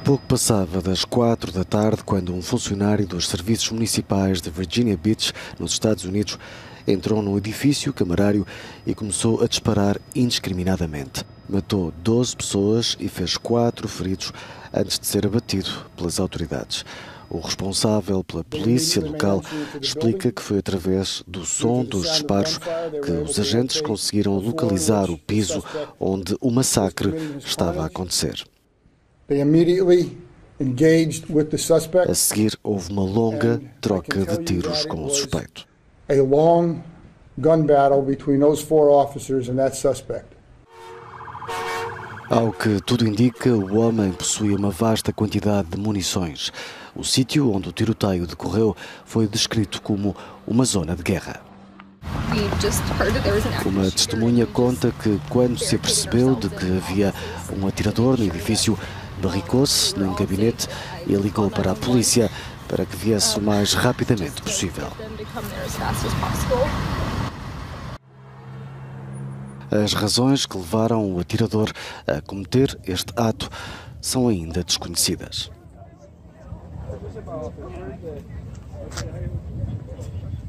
Pouco passava das 4 da tarde quando um funcionário dos serviços municipais de Virginia Beach, nos Estados Unidos, entrou num edifício camarário e começou a disparar indiscriminadamente. Matou 12 pessoas e fez 4 feridos antes de ser abatido pelas autoridades. O responsável pela polícia local explica que foi através do som dos disparos que os agentes conseguiram localizar o piso onde o massacre estava a acontecer. A seguir, houve uma longa troca de tiros com o suspeito. Ao que tudo indica, o homem possuía uma vasta quantidade de munições. O sítio onde o tiroteio decorreu foi descrito como uma zona de guerra. Uma testemunha conta que, quando se apercebeu de que havia um atirador no edifício, barricou-se num gabinete e ligou para a polícia para que viesse o mais rapidamente possível. As razões que levaram o atirador a cometer este ato são ainda desconhecidas.